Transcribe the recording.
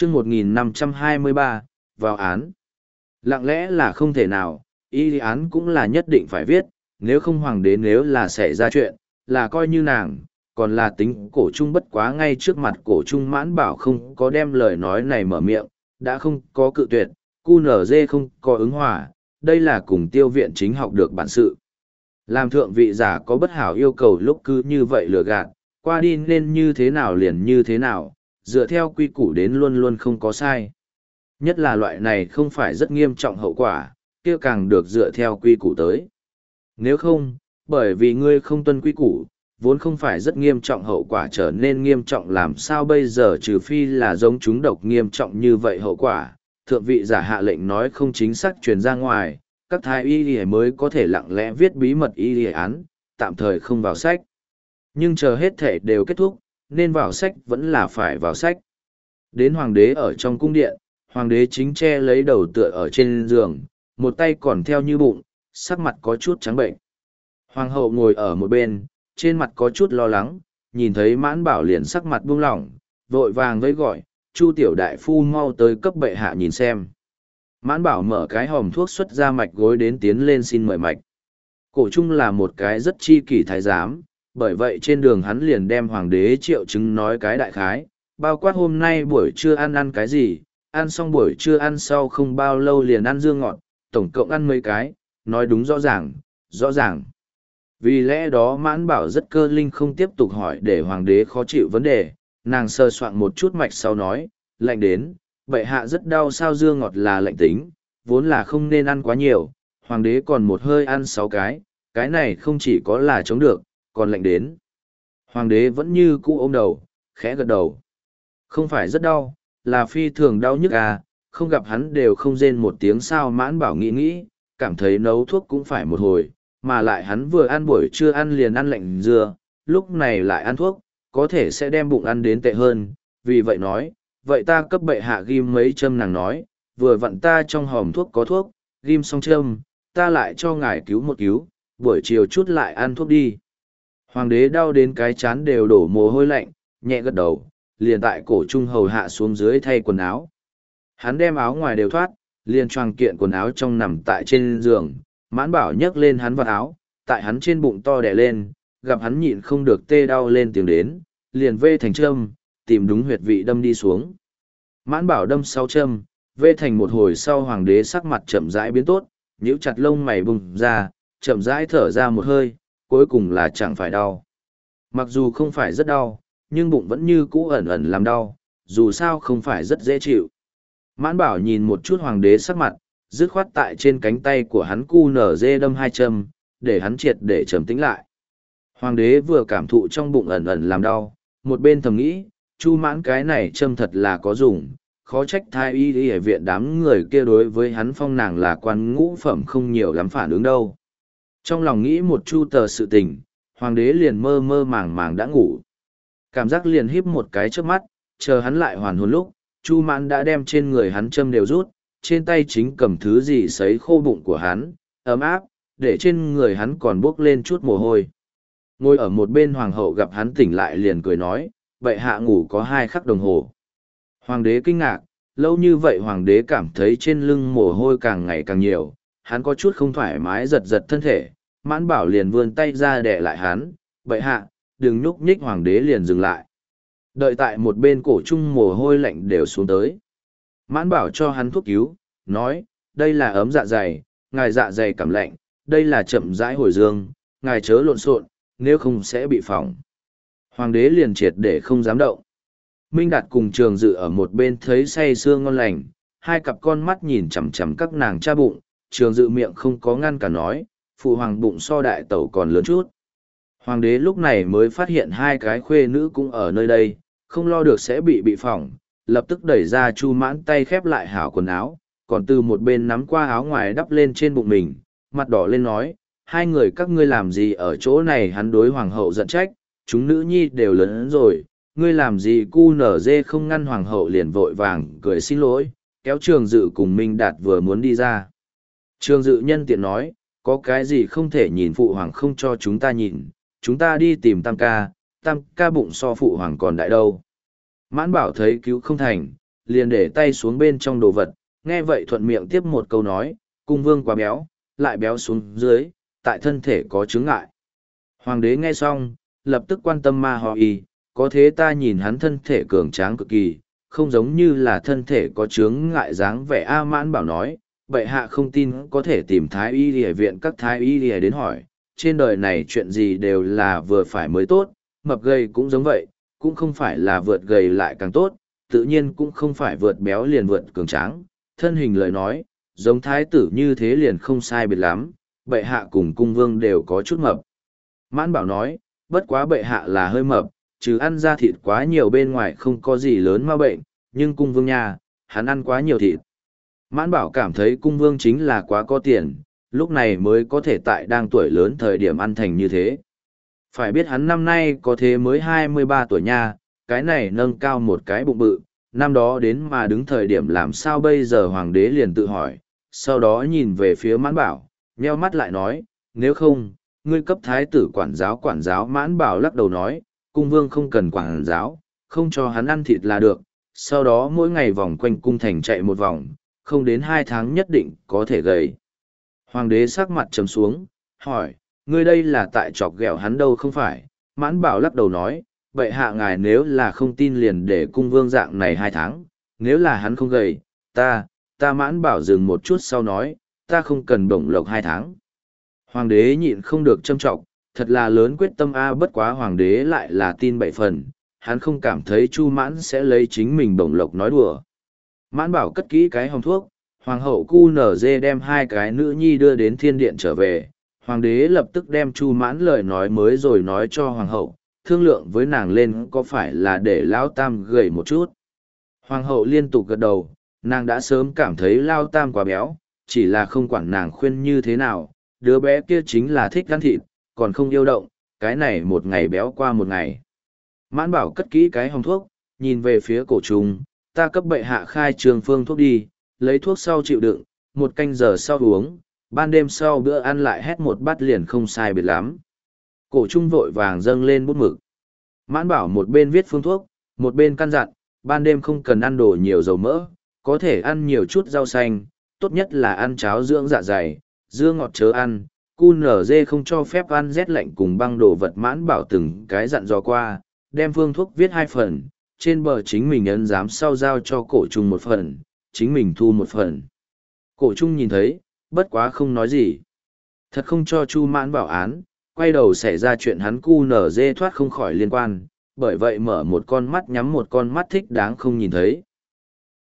chương 1523, vào án. Lặng lẽ là không thể nào, y án cũng là nhất định phải viết, nếu không hoàng đế nếu là xảy ra chuyện, là coi như nàng, còn là tính cổ trung bất quá ngay trước mặt cổ trung Mãn Bảo không có đem lời nói này mở miệng, đã không có cự tuyệt, QNZ không có ứng hòa, đây là cùng tiêu viện chính học được bản sự. Làm thượng vị giả có bất hảo yêu cầu lúc cứ như vậy lừa gạt, qua đi nên như thế nào liền như thế nào, dựa theo quy củ đến luôn luôn không có sai. Nhất là loại này không phải rất nghiêm trọng hậu quả, kia càng được dựa theo quy củ tới. Nếu không, bởi vì ngươi không tuân quy củ, vốn không phải rất nghiêm trọng hậu quả trở nên nghiêm trọng làm sao bây giờ trừ phi là giống chúng độc nghiêm trọng như vậy hậu quả, thượng vị giả hạ lệnh nói không chính xác truyền ra ngoài, các thái y mới có thể lặng lẽ viết bí mật y án, tạm thời không vào sách. Nhưng chờ hết thể đều kết thúc, nên vào sách vẫn là phải vào sách. Đến hoàng đế ở trong cung điện, hoàng đế chính che lấy đầu tựa ở trên giường, một tay còn theo như bụng, sắc mặt có chút trắng bệnh. Hoàng hậu ngồi ở một bên, trên mặt có chút lo lắng, nhìn thấy Mãn Bảo liền sắc mặt buông lỏng, vội vàng với gọi, Chu tiểu đại phu mau tới cấp bệ hạ nhìn xem. Mãn Bảo mở cái hòm thuốc xuất ra mạch gối đến tiến lên xin mời mạch. Cổ trung là một cái rất chi kỷ thái giám, bởi vậy trên đường hắn liền đem hoàng đế triệu chứng nói cái đại khái, bao quát hôm nay buổi trưa ăn cái gì, ăn xong buổi trưa ăn sau không bao lâu liền ăn dương ngọt, tổng cộng ăn mấy cái, nói đúng rõ ràng, rõ ràng. Vì lẽ đó Mãn Bảo rất cơ linh không tiếp tục hỏi để hoàng đế khó chịu vấn đề, nàng sơ soạn một chút mạch sau nói, lạnh đến, bệ hạ rất đau sao dương ngọt là lạnh tính, vốn là không nên ăn quá nhiều, hoàng đế còn một hơi ăn 6 cái này không chỉ có là chống được, còn lạnh đến. Hoàng đế vẫn như cũ ôm đầu, khẽ gật đầu. Không phải rất đau, là phi thường đau nhức à, không gặp hắn đều không rên một tiếng sao Mãn Bảo nghĩ, cảm thấy nấu thuốc cũng phải một hồi, mà lại hắn vừa ăn buổi trưa ăn liền ăn lạnh dưa, lúc này lại ăn thuốc, có thể sẽ đem bụng ăn đến tệ hơn, vì vậy nói, vậy ta cấp bệ hạ ghim mấy châm nàng nói, vừa vặn ta trong hòm thuốc có thuốc, ghim xong châm, ta lại cho ngài cứu một cứu, buổi chiều chút lại ăn thuốc đi. Hoàng đế đau đến cái chán đều đổ mồ hôi lạnh, nhẹ gật đầu, liền tại cổ trung hầu hạ xuống dưới thay quần áo. Hắn đem áo ngoài đều thoát, liền choàng kiện quần áo trong nằm tại trên giường, Mãn Bảo nhấc lên hắn vào áo, tại hắn trên bụng to đẻ lên, gặp hắn nhịn không được tê đau lên tiếng đến, liền vê thành châm, tìm đúng huyệt vị đâm đi xuống. Mãn Bảo đâm 6 châm, vê thành một hồi sau hoàng đế sắc mặt chậm rãi biến tốt, nhíu chặt lông mày bùng ra, chậm rãi thở ra một hơi, cuối cùng là chẳng phải đau. Mặc dù không phải rất đau, nhưng bụng vẫn như cũ ẩn ẩn làm đau, dù sao không phải rất dễ chịu. Mãn Bảo nhìn một chút hoàng đế sắc mặt, dứt khoát tại trên cánh tay của hắn QNZ đâm 2 châm, để hắn triệt để trầm tĩnh lại. Hoàng đế vừa cảm thụ trong bụng ẩn ẩn làm đau, một bên thầm nghĩ, Chu Mãn cái này châm thật là có dùng, khó trách thái y ở viện đám người kia đối với hắn phong nàng là quan ngũ phẩm không nhiều lắm phản ứng đâu. Trong lòng nghĩ một chu tờ sự tình, hoàng đế liền mơ mơ màng màng đã ngủ. Cảm giác liền híp một cái trước mắt, chờ hắn lại hoàn hồn lúc, Chu Mãn đã đem trên người hắn châm đều rút, trên tay chính cầm thứ gì sấy khô bụng của hắn, ấm áp, để trên người hắn còn bốc lên chút mồ hôi. Ngồi ở một bên hoàng hậu gặp hắn tỉnh lại liền cười nói, bệ hạ ngủ có 2 khắc đồng hồ. Hoàng đế kinh ngạc, lâu như vậy hoàng đế cảm thấy trên lưng mồ hôi càng ngày càng nhiều, hắn có chút không thoải mái giật giật thân thể, Mãn Bảo liền vươn tay ra đè lại hắn, bệ hạ, đừng nhúc nhích hoàng đế liền dừng lại. Đợi tại một bên cổ trung mồ hôi lạnh đều xuống tới. Mãn Bảo cho hắn thuốc cứu, nói, đây là ấm dạ dày, ngài dạ dày cảm lạnh, đây là chậm rãi hồi dương, ngài chớ lộn xộn, nếu không sẽ bị phỏng. Hoàng đế liền triệt để không dám động. Minh Đạt cùng Trường Dự ở một bên thấy say sưa ngon lành, 2 cặp con mắt nhìn chằm chằm các nàng cha bụng, Trường Dự miệng không có ngăn cả nói, phụ hoàng bụng so đại tẩu còn lớn chút. Hoàng đế lúc này mới phát hiện 2 cái khuê nữ cũng ở nơi đây, không lo được sẽ bị phỏng, lập tức đẩy ra Chu Mãn tay khép lại hảo quần áo, còn từ một bên nắm qua áo ngoài đắp lên trên bụng mình, mặt đỏ lên nói, 2 người các ngươi làm gì ở chỗ này. Hắn đối hoàng hậu giận trách, chúng nữ nhi đều lớn rồi, ngươi làm gì cu nở dê không ngăn. Hoàng hậu liền vội vàng cười xin lỗi, kéo Trường Dự cùng Minh Đạt vừa muốn đi ra. Trường Dự nhân tiện nói, có cái gì không thể nhìn phụ hoàng không cho chúng ta nhìn, chúng ta đi tìm Tam ca bụng so phụ hoàng còn đại đâu. Mãn Bảo thấy cứu không thành, liền để tay xuống bên trong đồ vật, nghe vậy thuận miệng tiếp một câu nói, cung vương quá béo, lại béo xuống dưới, tại thân thể có chướng ngại. Hoàng đế nghe xong, lập tức quan tâm Ma Ho Y, có thế ta nhìn hắn thân thể cường tráng cực kỳ, không giống như là thân thể có chướng ngại dáng vẻ. A Mãn Bảo nói, bệ hạ không tin có thể tìm thái y y viện các thái y y đến hỏi, trên đời này chuyện gì đều là vừa phải mới tốt, mập gầy cũng giống vậy, cũng không phải là vượt gầy lại càng tốt, tự nhiên cũng không phải vượt béo liền vượt cường tráng. Thân hình lời nói, giống thái tử như thế liền không sai biệt lắm, bệ hạ cùng cung vương đều có chút mập. Mãn Bảo nói, bất quá bệ hạ là hơi mập, trừ ăn ra thịt quá nhiều bên ngoài không có gì lớn ma bệnh, nhưng cung vương nha, hắn ăn quá nhiều thịt. Mãn Bảo cảm thấy cung vương chính là quá có tiền, lúc này mới có thể tại đang tuổi lớn thời điểm ăn thành như thế. Phải biết hắn năm nay có thế mới 23 tuổi nha, cái này nâng cao một cái bụng bự, năm đó đến mà đứng thời điểm làm sao bây giờ hoàng đế liền tự hỏi, sau đó nhìn về phía Mãn Bảo, nheo mắt lại nói, nếu không, ngươi cấp thái tử quản giáo. Mãn Bảo lắc đầu nói, cung vương không cần quản giáo, không cho hắn ăn thịt là được, sau đó mỗi ngày vòng quanh cung thành chạy một vòng, không đến 2 tháng nhất định có thể gầy. Hoàng đế sắc mặt trầm xuống, hỏi, ngươi đây là tại chọc ghẹo hắn đâu không phải? Mãn Bảo lắc đầu nói, bệ hạ ngài nếu là không tin liền để cung vương dạng này 2 tháng, nếu là hắn không gầy, ta Mãn Bảo dừng một chút sau nói, ta không cần bổng lộc 2 tháng. Hoàng đế nhịn không được châm trọng, thật là lớn quyết tâm a. Bất quá hoàng đế lại là tin 7 phần, hắn không cảm thấy Chu Mãn sẽ lấy chính mình bổng lộc nói đùa. Mãn Bảo cất kỹ cái hòm thuốc, hoàng hậu QNZ đem 2 cái nữ nhi đưa đến thiên điện trở về. Hoàng đế lập tức đem Chu Mãn lời nói mới rồi nói cho hoàng hậu, thương lượng với nàng lên có phải là để Lao Tam gầy một chút. Hoàng hậu liên tục gật đầu, nàng đã sớm cảm thấy Lao Tam quá béo, chỉ là không quản nàng khuyên như thế nào, đứa bé kia chính là thích ăn thịt, còn không yêu động, cái này một ngày béo qua một ngày. Mãn Bảo cất kỹ cái hòm thuốc, nhìn về phía Cổ Trung, ta cấp bệ hạ khai trường phương thuốc đi, lấy thuốc sau chịu đựng, 1 canh giờ sau uống, ban đêm sau bữa ăn lại hét một bát liền không sai biệt lắm. Cổ Trung vội vàng dâng lên bút mực. Mãn Bảo một bên viết phương thuốc, một bên căn dặn, ban đêm không cần ăn đồ nhiều dầu mỡ, có thể ăn nhiều chút rau xanh, tốt nhất là ăn cháo dưỡng dạ dày, dưa ngọt chớ ăn, QNZ không cho phép ăn rét lạnh cùng băng đồ vật. Mãn Bảo từng cái dặn dò qua, đem phương thuốc viết 2 phần, trên bờ chính mình ấn giám sau giao cho Cổ Trung 1 phần, chính mình thu 1 phần. Cổ Trung nhìn thấy, bất quá không nói gì. Thật không cho Chu Mãn Bảo án, quay đầu xảy ra chuyện hắn QNZ thoát không khỏi liên quan, bởi vậy mở một con mắt nhắm một con mắt thích đáng không nhìn thấy.